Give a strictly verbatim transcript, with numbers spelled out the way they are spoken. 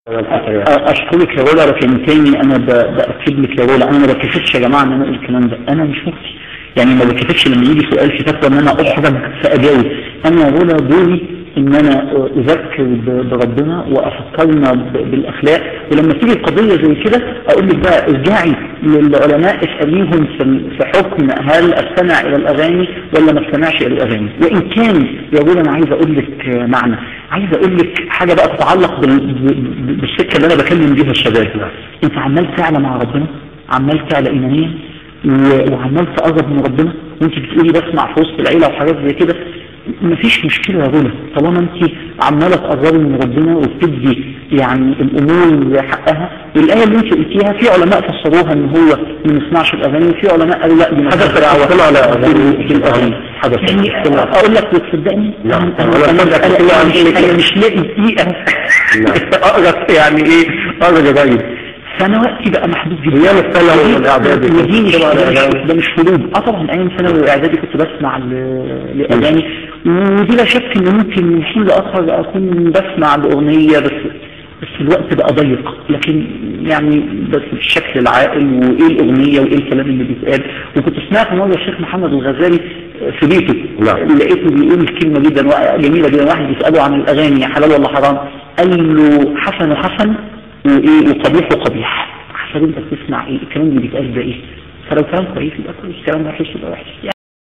اشكرك يا رولا، لكن تاني انا باكد لك يا رولا، انا ما بتكسفش يا جماعه ان انا اقول الكلام ده، انا مش مفتي يعني، ما بتكسفش لما يجي سؤال في فتوى ان انا احرج فاجاوب. انا يا رولا دوري ان انا اذكر بربنا وافكرنا بالاخلاق، ولما تيجي قضيه زي كده اقول لك بقى ارجعي للعلماء اساليهم في حكم هل استمع الى الاغاني ولا ما استمعش الى الاغاني. وان كان يا رولا انا عايز اقول لك معنى، عايز اقول لك حاجه بقى تتعلق بالسكه اللي انا بكلم بيها الشباب. انت عمال تعلى مع ربنا، عمال تعلى ايمانيا وعمال تقرب من ربنا، وانت بتقولي بسمع في وسط العيله وحاجات زي كده، مفيش مشكله يا رولا طالما انت عماله تقربي من ربنا وبتدي يعني الامور حقها. الايه اللي انت قلتيها في علماء فسروها ان هو ما نسمعش الاغاني، وفي علماء قالوا لا دي حدث الدعوه على الاغاني حدث. يعني اقول لك وتصدقني انا انا مش لاقي دقيقه اقرا يعني ايه اقرا جرايد، فانا وقتي بقى محدود جدا. ايام الثانوي والاعدادي ده مش حدود. اه طبعا ايام الثانوي والاعدادي كنت بسمع الاغاني، ودي لا شك ان ممكن من حين لاخر اكون بسمع الاغنيه، بس بس الوقت بقى ضيق، لكن يعني بس بالشكل العاقل، وايه الاغنيه وايه الكلام اللي بيتقال. وكنت سمعت مره الشيخ محمد الغزالي في بيته، لقيته بيقول كلمه جدا جميله جدا، واحد بيساله عن الاغاني حلال ولا حرام، قال له حسن حسن وايه وقبيح وقبيح، حسب انت بتسمع ايه الكلام اللي بيتقال ده ايه. فلو كلام كويس يبقى كويس، كلام وحش يبقى وحش.